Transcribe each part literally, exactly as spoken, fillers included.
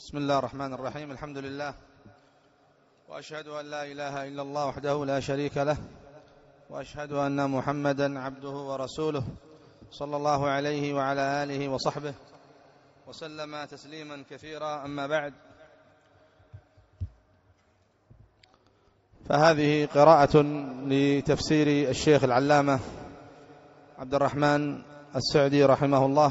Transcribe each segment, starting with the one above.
بسم الله الرحمن الرحيم. الحمد لله، وأشهد أن لا إله إلا الله وحده لا شريك له، وأشهد أن محمدا عبده ورسوله صلى الله عليه وعلى آله وصحبه وسلم تسليما كثيرا. أما بعد، فهذه قراءة لتفسير الشيخ العلامة عبد الرحمن السعدي رحمه الله،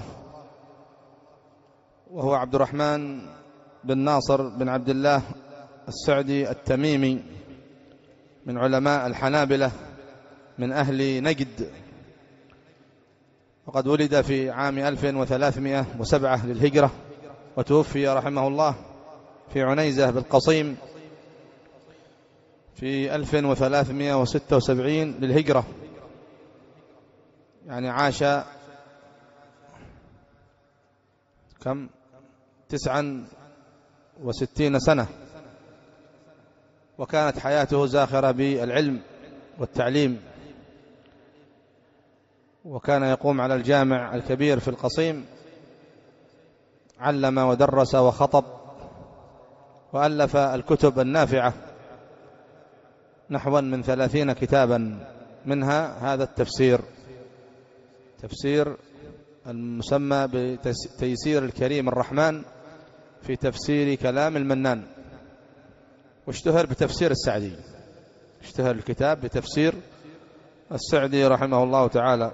وهو عبد الرحمن بن ناصر بن عبد الله السعدي التميمي، من علماء الحنابلة من أهل نجد، وقد ولد في عام ألف وثلاثمائة وسبعة للهجرة، وتوفي رحمه الله في عنيزة بالقصيم في ألف وثلاثمائة وستة وسبعين للهجرة، يعني عاش كم تسعا وستين سنة، وكانت حياته زاخرة بالعلم والتعليم، وكان يقوم على الجامع الكبير في القصيم، علم ودرس وخطب، وألف الكتب النافعة نحو من ثلاثين كتابا، منها هذا التفسير، تفسير المسمى بتيسير الكريم الرحمن في تفسير كلام المنان، واشتهر بتفسير السعدي، اشتهر الكتاب بتفسير السعدي رحمه الله تعالى.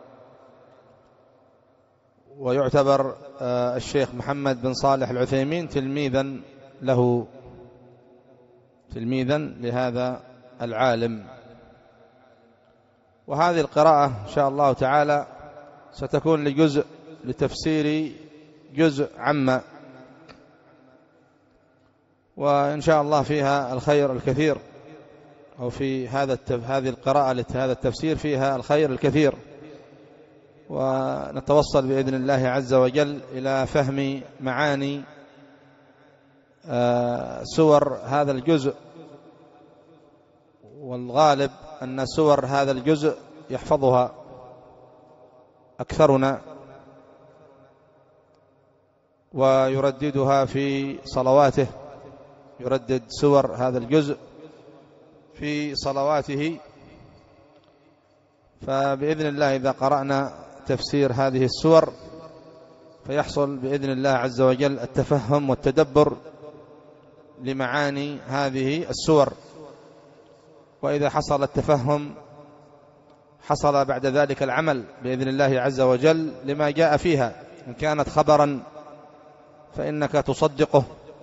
ويعتبر الشيخ محمد بن صالح العثيمين تلميذا له، تلميذا لهذا العالم. وهذه القراءة إن شاء الله تعالى ستكون لجزء لتفسير جزء عما، وإن شاء الله فيها الخير الكثير، أو في هذا التف... هذه القراءة لهذا التفسير فيها الخير الكثير، ونتوصل بإذن الله عز وجل إلى فهم معاني آه سور هذا الجزء، والغالب أن سور هذا الجزء يحفظها أكثرنا ويرددها في صلواته، يردد سور هذا الجزء في صلواته. فبإذن الله إذا قرأنا تفسير هذه السور فيحصل بإذن الله عز وجل التفهم والتدبر لمعاني هذه السور، وإذا حصل التفهم حصل بعد ذلك العمل بإذن الله عز وجل لما جاء فيها. إن كانت خبرا فإنك تصدقه،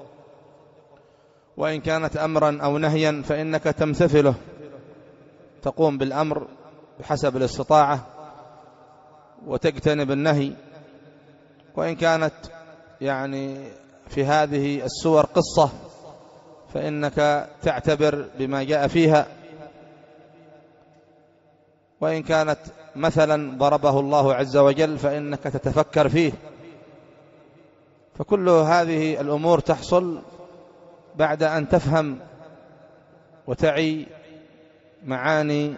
وإن كانت أمرا أو نهيا فإنك تمتثله، تقوم بالأمر بحسب الاستطاعة وتجتنب النهي. وإن كانت يعني في هذه السور قصة فإنك تعتبر بما جاء فيها، وإن كانت مثلا ضربه الله عز وجل فإنك تتفكر فيه. فكل هذه الأمور تحصل بعد أن تفهم وتعي معاني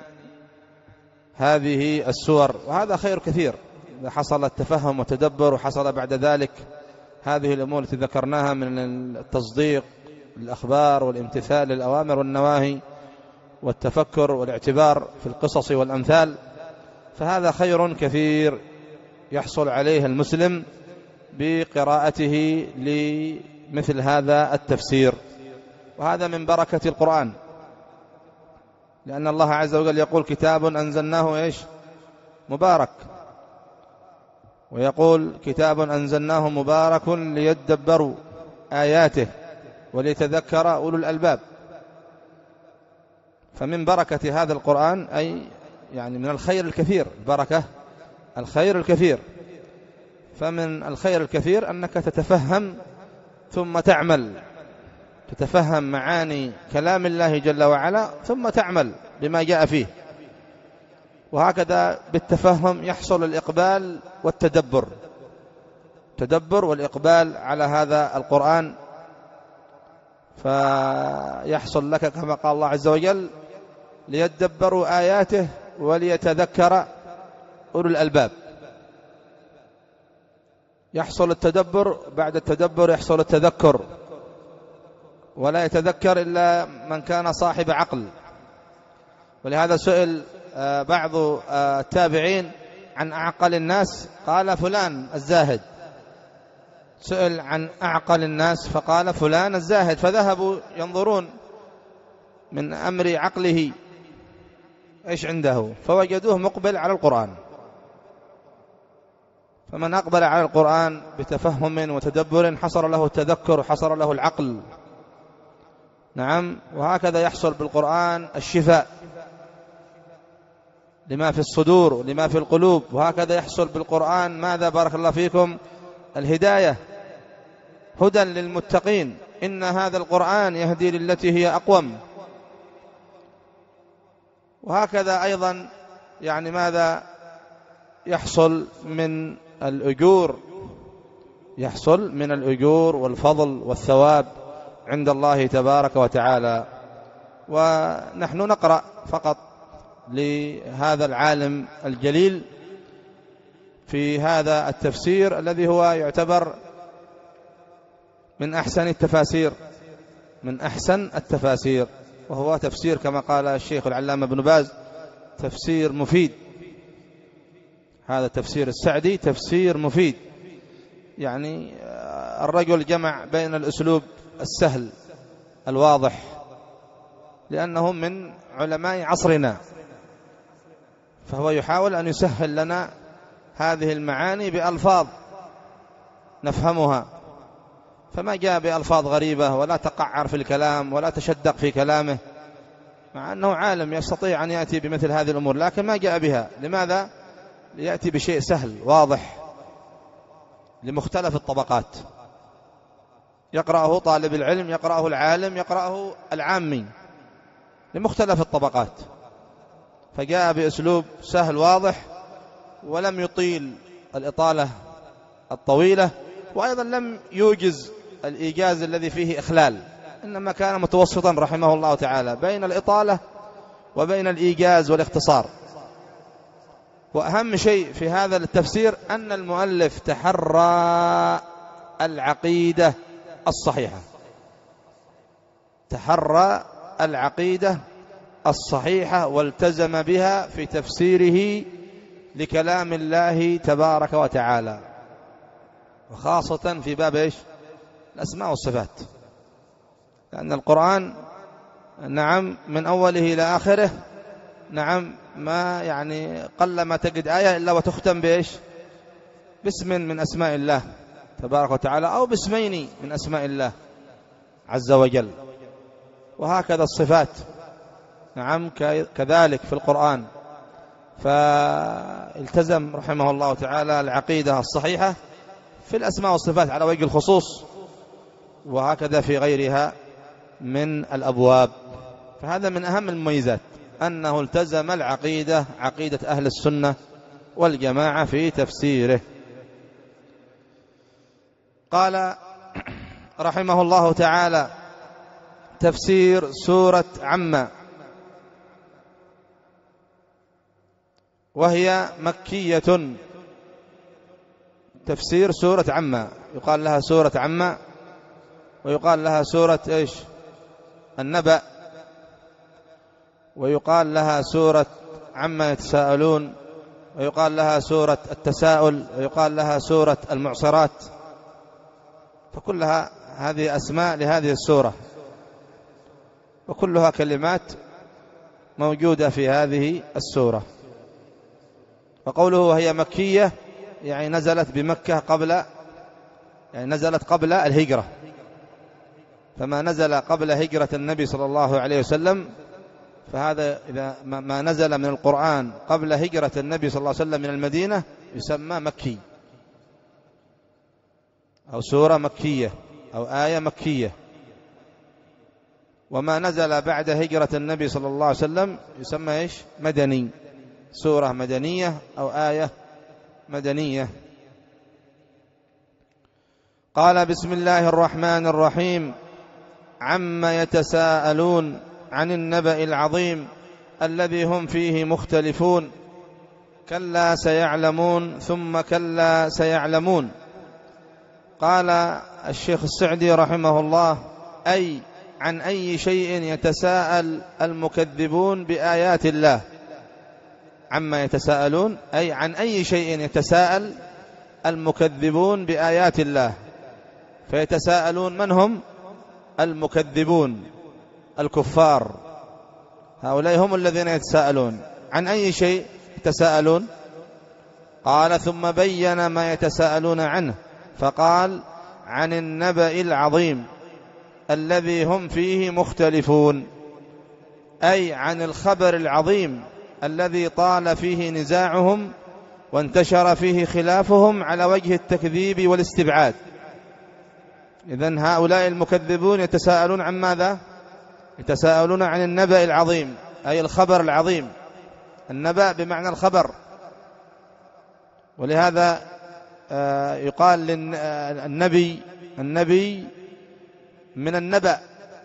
هذه السور، وهذا خير كثير إذا حصل التفهم وتدبر، وحصل بعد ذلك هذه الأمور التي ذكرناها من التصديق الأخبار والامتثال للأوامر والنواهي والتفكر والاعتبار في القصص والأمثال، فهذا خير كثير يحصل عليه المسلم بقراءته لمثل هذا التفسير. وهذا من بركة القرآن، لأن الله عز وجل يقول كتاب أنزلناه إيش مبارك، ويقول كتاب أنزلناه مبارك ليدبروا آياته وليتذكر أولو الألباب. فمن بركة هذا القرآن أي يعني من الخير الكثير، بركة الخير الكثير. فمن الخير الكثير أنك تتفهم ثم تعمل، تتفهم معاني كلام الله جل وعلا ثم تعمل بما جاء فيه. وهكذا بالتفهم يحصل الإقبال والتدبر، تدبر والإقبال على هذا القرآن، فيحصل لك كما قال الله عز وجل ليدبروا آياته وليتذكر أولو الألباب. يحصل التدبر، بعد التدبر يحصل التذكر، ولا يتذكر إلا من كان صاحب عقل. ولهذا سئل بعض التابعين عن أعقل الناس، قال فلان الزاهد. سئل عن أعقل الناس فقال فلان الزاهد، فذهبوا ينظرون من أمر عقله إيش عنده، فوجدوه مقبل على القرآن. فمن أقبل على القرآن بتفهم وتدبر حصل له التذكر، حصل له العقل. نعم، وهكذا يحصل بالقرآن الشفاء لما في الصدور ولما في القلوب، وهكذا يحصل بالقرآن ماذا بارك الله فيكم؟ الهداية، هدى للمتقين. إن هذا القرآن يهدي للتي هي أقوم. وهكذا أيضا يعني ماذا يحصل من الأجور، يحصل من الأجور والفضل والثواب عند الله تبارك وتعالى. ونحن نقرأ فقط لهذا العالم الجليل في هذا التفسير الذي هو يعتبر من أحسن التفاسير، من أحسن التفاسير، وهو تفسير كما قال الشيخ العلامة ابن باز تفسير مفيد. هذا تفسير السعدي تفسير مفيد، يعني الرجل جمع بين الأسلوب السهل الواضح، لأنه من علماء عصرنا، فهو يحاول أن يسهل لنا هذه المعاني بألفاظ نفهمها، فما جاء بألفاظ غريبة ولا تقعر في الكلام ولا تشدق في كلامه، مع أنه عالم يستطيع أن يأتي بمثل هذه الأمور، لكن ما جاء بها. لماذا؟ ليأتي بشيء سهل واضح لمختلف الطبقات، يقرأه طالب العلم، يقرأه العالم، يقرأه العامي، لمختلف الطبقات. فجاء بأسلوب سهل واضح، ولم يطيل الإطالة الطويلة، وأيضا لم يوجز الإيجاز الذي فيه إخلال، إنما كان متوسطا رحمه الله تعالى بين الإطالة وبين الإيجاز والاختصار. وأهم شيء في هذا التفسير أن المؤلف تحرى العقيدة الصحيحة، تحرى العقيدة الصحيحة والتزم بها في تفسيره لكلام الله تبارك وتعالى، وخاصة في باب إيش؟ الأسماء والصفات. لأن القرآن نعم من أوله إلى آخره نعم ما يعني قل ما تجد آية إلا وتختم بإيش؟ باسم من أسماء الله تبارك وتعالى، أو باسمين من أسماء الله عز وجل. وهكذا الصفات نعم كذلك في القرآن. فالتزم رحمه الله تعالى العقيدة الصحيحة في الأسماء والصفات على وجه الخصوص، وهكذا في غيرها من الأبواب. فهذا من أهم المميزات أنه التزم العقيدة، عقيدة أهل السنة والجماعة في تفسيره. قال رحمه الله تعالى: تفسير سورة عما، وهي مكية. تفسير سورة عما يقال لها سورة عما، ويقال لها سورة إيش؟ النبأ، ويقال لها سورة عما يتساءلون، ويقال لها سورة التساؤل، ويقال لها سورة المعصرات. فكلها هذه أسماء لهذه السورة، وكلها كلمات موجودة في هذه السورة. وقوله وهي مكية يعني نزلت بمكة قبل، يعني نزلت قبل الهجرة، فما نزل قبل هجرة النبي صلى الله عليه وسلم فهذا إذا ما نزل من القرآن قبل هجرة النبي صلى الله عليه وسلم من المدينة يسمى مكي، أو سورة مكية أو آية مكية. وما نزل بعد هجرة النبي صلى الله عليه وسلم يسمى إيش؟ مدني، سورة مدنية أو آية مدنية. قال: بسم الله الرحمن الرحيم. عما يتساءلون عن النبأ العظيم الذي هم فيه مختلفون. كلا سيعلمون ثم كلا سيعلمون. قال الشيخ السعدي رحمه الله: أي عن أي شيء يتساءل المكذبون بآيات الله؟ عما يتساءلون، أي عن أي شيء يتساءل المكذبون بآيات الله. فيتساءلون من هم؟ المكذبون الكفار، هؤلاء هم الذين يتساءلون. عن أي شيء يتساءلون؟ قال: ثم بين ما يتساءلون عنه فقال: عن النبأ العظيم الذي هم فيه مختلفون، أي عن الخبر العظيم الذي طال فيه نزاعهم وانتشر فيه خلافهم على وجه التكذيب والاستبعاد. إذن هؤلاء المكذبون يتساءلون عن ماذا؟ يتساءلون عن النبأ العظيم، أي الخبر العظيم. النبأ بمعنى الخبر، ولهذا يقال للنبي النبي من النبأ،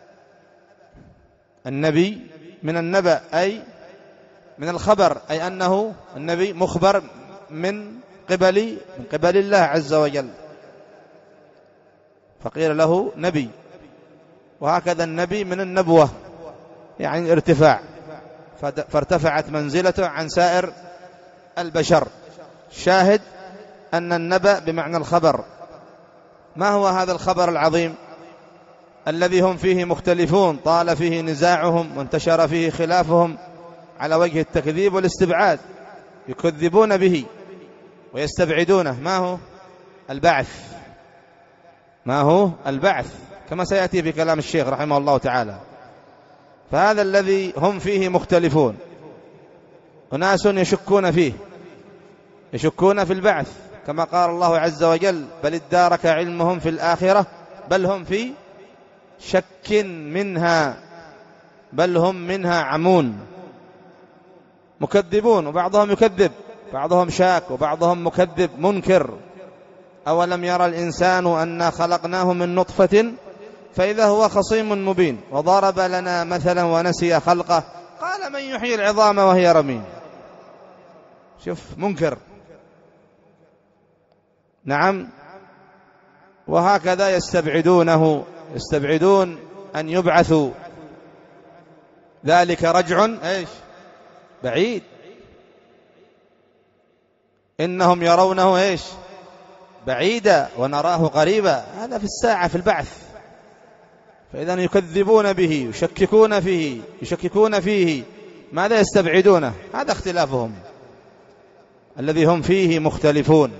النبي من النبأ أي من الخبر، أي أنه النبي مخبر من قبل من قبل الله عز وجل، فقيل له نبي. وهكذا النبي من النبوة، يعني ارتفاع، فارتفعت منزلته عن سائر البشر. شاهد أن النبأ بمعنى الخبر. ما هو هذا الخبر العظيم الذي هم فيه مختلفون، طال فيه نزاعهم وانتشر فيه خلافهم على وجه التكذيب والاستبعاد، يكذبون به ويستبعدونه؟ ما هو؟ البعث. ما هو؟ البعث، كما سيأتي في كلام الشيخ رحمه الله تعالى. فهذا الذي هم فيه مختلفون. أناس يشكون فيه، يشكون في البعث، كما قال الله عز وجل: بل ادارك علمهم في الآخرة بل هم في شك منها بل هم منها عمون. مكذبون، وبعضهم يكذب، بعضهم شاك، وبعضهم مكذب منكر. أولم يرى الإنسان أنا خلقناه من نطفة فإذا هو خصيم مبين وضرب لنا مثلا ونسي خلقه قال من يحيي العظام وهي رميم. شوف، منكر. نعم. وهكذا يستبعدونه، يستبعدون أن يبعثوا. ذلك رجع إيش؟ بعيد. إنهم يرونه إيش؟ بعيدا ونراه قريبا. هذا في الساعة، في البعث. فإذا يكذبون به، يشككون فيه يشككون فيه ماذا يستبعدونه؟ هذا اختلافهم الذي هم فيه مختلفون.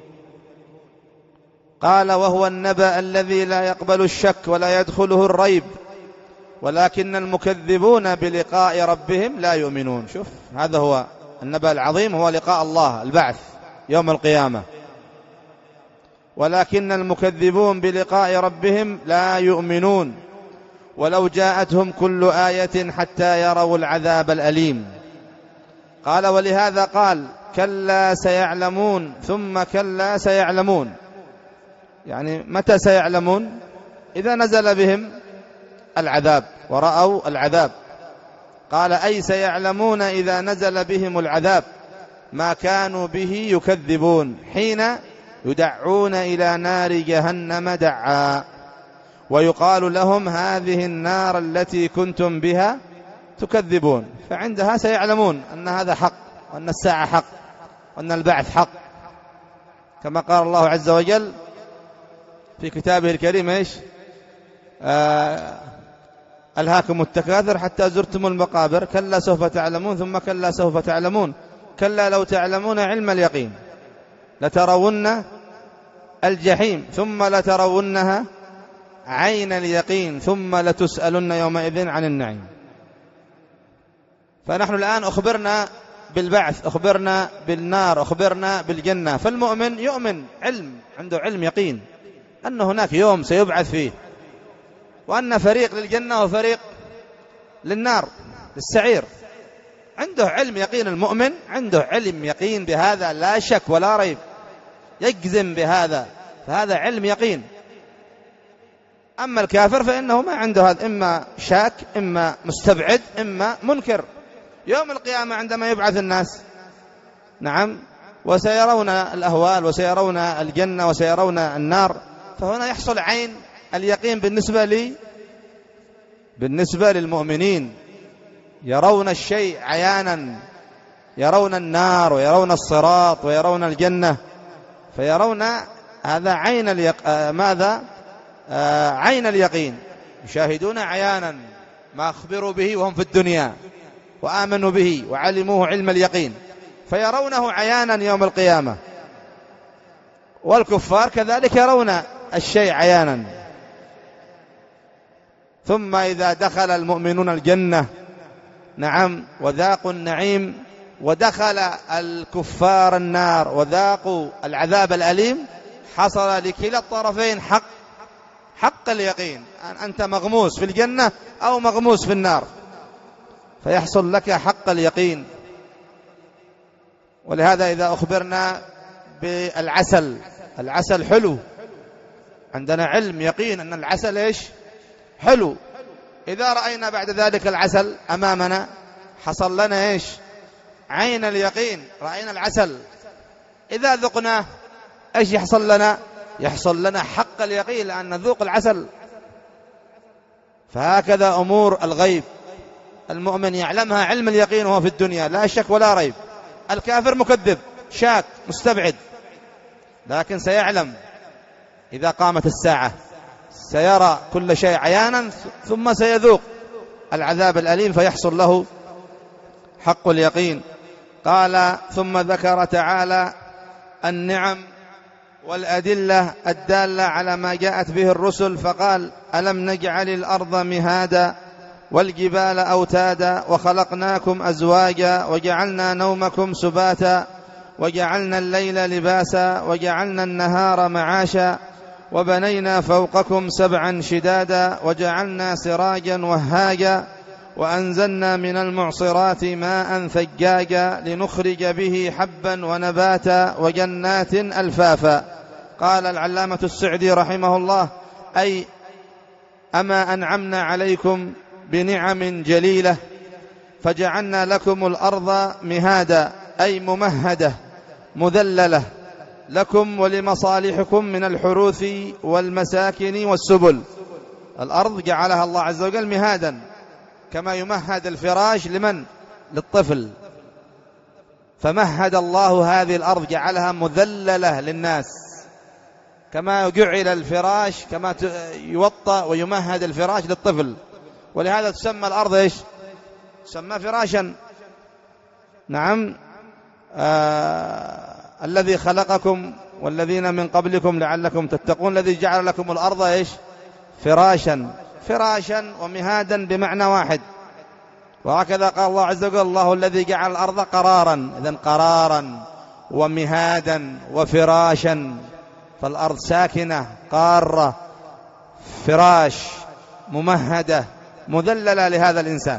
قال: وهو النبأ الذي لا يقبل الشك ولا يدخله الريب ولكن المكذبون بلقاء ربهم لا يؤمنون. شوف، هذا هو النبأ العظيم، هو لقاء الله، البعث يوم القيامة. ولكن المكذبون بلقاء ربهم لا يؤمنون ولو جاءتهم كل آية حتى يروا العذاب الأليم. قال: ولهذا قال: كلا سيعلمون ثم كلا سيعلمون. يعني متى سيعلمون؟ إذا نزل بهم العذاب ورأوا العذاب. قال: أي سيعلمون إذا نزل بهم العذاب ما كانوا به يكذبون حين يدعون إلى نار جهنم دعا ويقال لهم هذه النار التي كنتم بها تكذبون. فعندها سيعلمون أن هذا حق، وأن الساعة حق، وأن البعث حق، كما قال الله عز وجل في كتابه الكريم: إيش؟ آه ألهاكم التكاثر حتى زرتم المقابر كلا سوف تعلمون ثم كلا سوف تعلمون كلا لو تعلمون علم اليقين لترون الجحيم ثم لترونها عين اليقين ثم لتسألن يومئذ عن النعيم. فنحن الآن أخبرنا بالبعث، أخبرنا بالنار، أخبرنا بالجنة. فالمؤمن يؤمن، علم، عنده علم يقين أن هناك يوم سيبعث فيه، وأن فريق للجنة وفريق للنار للسعير. عنده علم يقين. المؤمن عنده علم يقين بهذا، لا شك ولا ريب، يجزم بهذا، فهذا علم يقين. أما الكافر فإنه ما عنده هذا، إما شاك، إما مستبعد، إما منكر. يوم القيامة عندما يبعث الناس، نعم، وسيرون الأهوال وسيرون الجنة وسيرون النار، فهنا يحصل عين اليقين بالنسبة لي بالنسبة للمؤمنين، يرون الشيء عيانا، يرون النار ويرون الصراط ويرون الجنة، فيرون هذا عين اليق... آه ماذا آه عين اليقين، يشاهدون عيانا ما أخبروا به وهم في الدنيا وآمنوا به وعلموه علم اليقين، فيرونه عيانا يوم القيامة. والكفار كذلك يرون الشيء عيانا. ثم إذا دخل المؤمنون الجنة، نعم، وذاقوا النعيم، ودخل الكفار النار وذاقوا العذاب الأليم، حصل لكلا الطرفين حق حق اليقين، أنت مغموس في الجنة أو مغموس في النار، فيحصل لك حق اليقين. ولهذا إذا أخبرنا بالعسل، العسل حلو، عندنا علم يقين أن العسل إيش؟ حلو. إذا رأينا بعد ذلك العسل أمامنا حصل لنا إيش؟ عين اليقين، رأينا العسل. إذا ذقناه إيش يحصل لنا؟ يحصل لنا حق اليقين لأن نذوق العسل. فهكذا أمور الغيب المؤمن يعلمها علم اليقين وهو في الدنيا لا شك ولا ريب. الكافر مكذب شاك مستبعد، لكن سيعلم إذا قامت الساعة، سيرى كل شيء عيانا، ثم سيذوق العذاب الأليم فيحصل له حق اليقين. قال ثم ذكر تعالى النعم والأدلة الدالة على ما جاءت به الرسل، فقال ألم نجعل الأرض مهادا والجبال أوتادا وخلقناكم أزواجا وجعلنا نومكم سباتا وجعلنا الليل لباسا وجعلنا النهار معاشا وبنينا فوقكم سبعا شدادا وجعلنا سراجا وهاجا وأنزلنا من المعصرات ماء ثجاجا لنخرج به حبا ونباتا وجنات ألفافا. قال العلامة السعدي رحمه الله: أي أما أنعمنا عليكم بنعم جليلة فجعلنا لكم الأرض مهادا، أي ممهدة مذللة لكم ولمصالحكم من الحروث والمساكن والسبل. الأرض جعلها الله عز وجل مهادا، كما يمهد الفراش لمن؟ للطفل. فمهد الله هذه الأرض، جعلها مذللة للناس، كما جعل الفراش، كما يوطى ويمهد الفراش للطفل. ولهذا تسمى الأرض إيش؟ تسمى فراشا. نعم. آه الذي خلقكم والذين من قبلكم لعلكم تتقون، الذي جعل لكم الأرض إيش؟ فراشا. فراشا ومهادا بمعنى واحد. وهكذا قال الله عز وجل: الله الذي جعل الأرض قرارا. إذن قرارا ومهادا وفراشا، فالأرض ساكنة قارة فراش ممهدة مذللة لهذا الإنسان،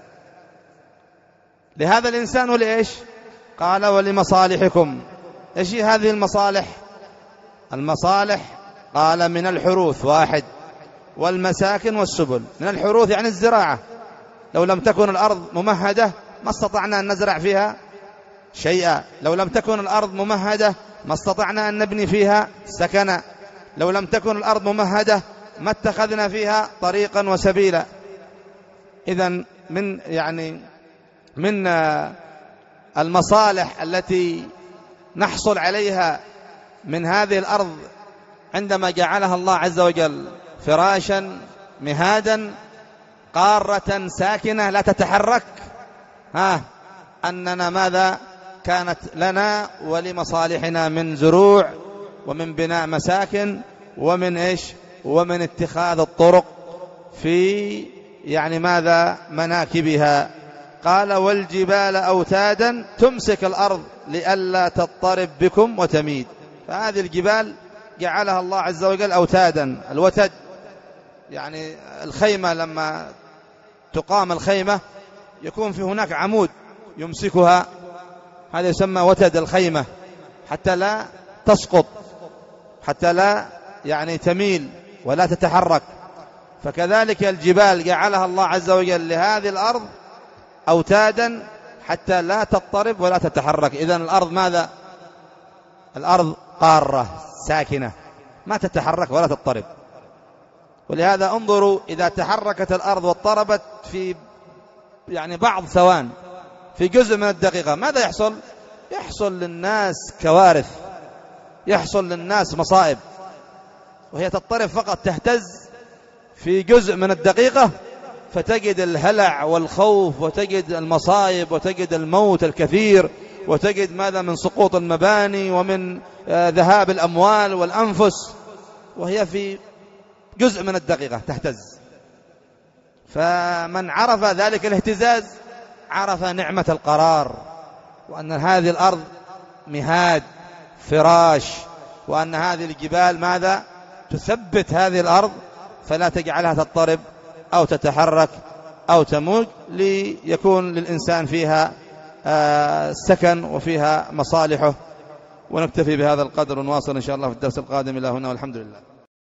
لهذا الإنسان ولإيش؟ قال ولمصالحكم. إيش هذه المصالح؟ المصالح قال من الحروث واحد، والمساكن والسبل. من الحروث يعني الزراعة، لو لم تكن الأرض ممهدة ما استطعنا أن نزرع فيها شيئا، لو لم تكن الأرض ممهدة ما استطعنا أن نبني فيها سكنا، لو لم تكن الأرض ممهدة ما اتخذنا فيها طريقا وسبيلا. إذن من يعني من المصالح التي نحصل عليها من هذه الأرض عندما جعلها الله عز وجل فراشا مهادا قارة ساكنة لا تتحرك، ها أننا ماذا كانت لنا ولمصالحنا من زروع ومن بناء مساكن ومن إيش ومن اتخاذ الطرق في يعني ماذا مناكبها. قال والجبال أوتادا تمسك الأرض لئلا تضطرب بكم وتميد. فهذه الجبال جعلها الله عز وجل أوتادا. الوتد يعني الخيمة، لما تقام الخيمة يكون في هناك عمود يمسكها، هذا يسمى وتد الخيمة، حتى لا تسقط، حتى لا يعني تميل ولا تتحرك. فكذلك الجبال جعلها الله عز وجل لهذه الأرض أوتادا حتى لا تضطرب ولا تتحرك. إذن الأرض ماذا؟ الأرض قارة ساكنة ما تتحرك ولا تضطرب. ولهذا انظروا إذا تحركت الأرض واضطربت في يعني بعض ثوان في جزء من الدقيقة ماذا يحصل؟ يحصل للناس كوارث، يحصل للناس مصائب. وهي تضطرب فقط، تهتز في جزء من الدقيقة فتجد الهلع والخوف، وتجد المصائب، وتجد الموت الكثير، وتجد ماذا من سقوط المباني ومن ذهاب الأموال والأنفس، وهي في جزء من الدقيقة تهتز. فمن عرف ذلك الاهتزاز عرف نعمة القرار، وأن هذه الأرض مهاد فراش، وأن هذه الجبال ماذا تثبت هذه الأرض فلا تجعلها تضطرب أو تتحرك أو تموج، ليكون للإنسان فيها سكن وفيها مصالحه. ونكتفي بهذا القدر ونواصل إن شاء الله في الدرس القادم. إلى هنا والحمد لله.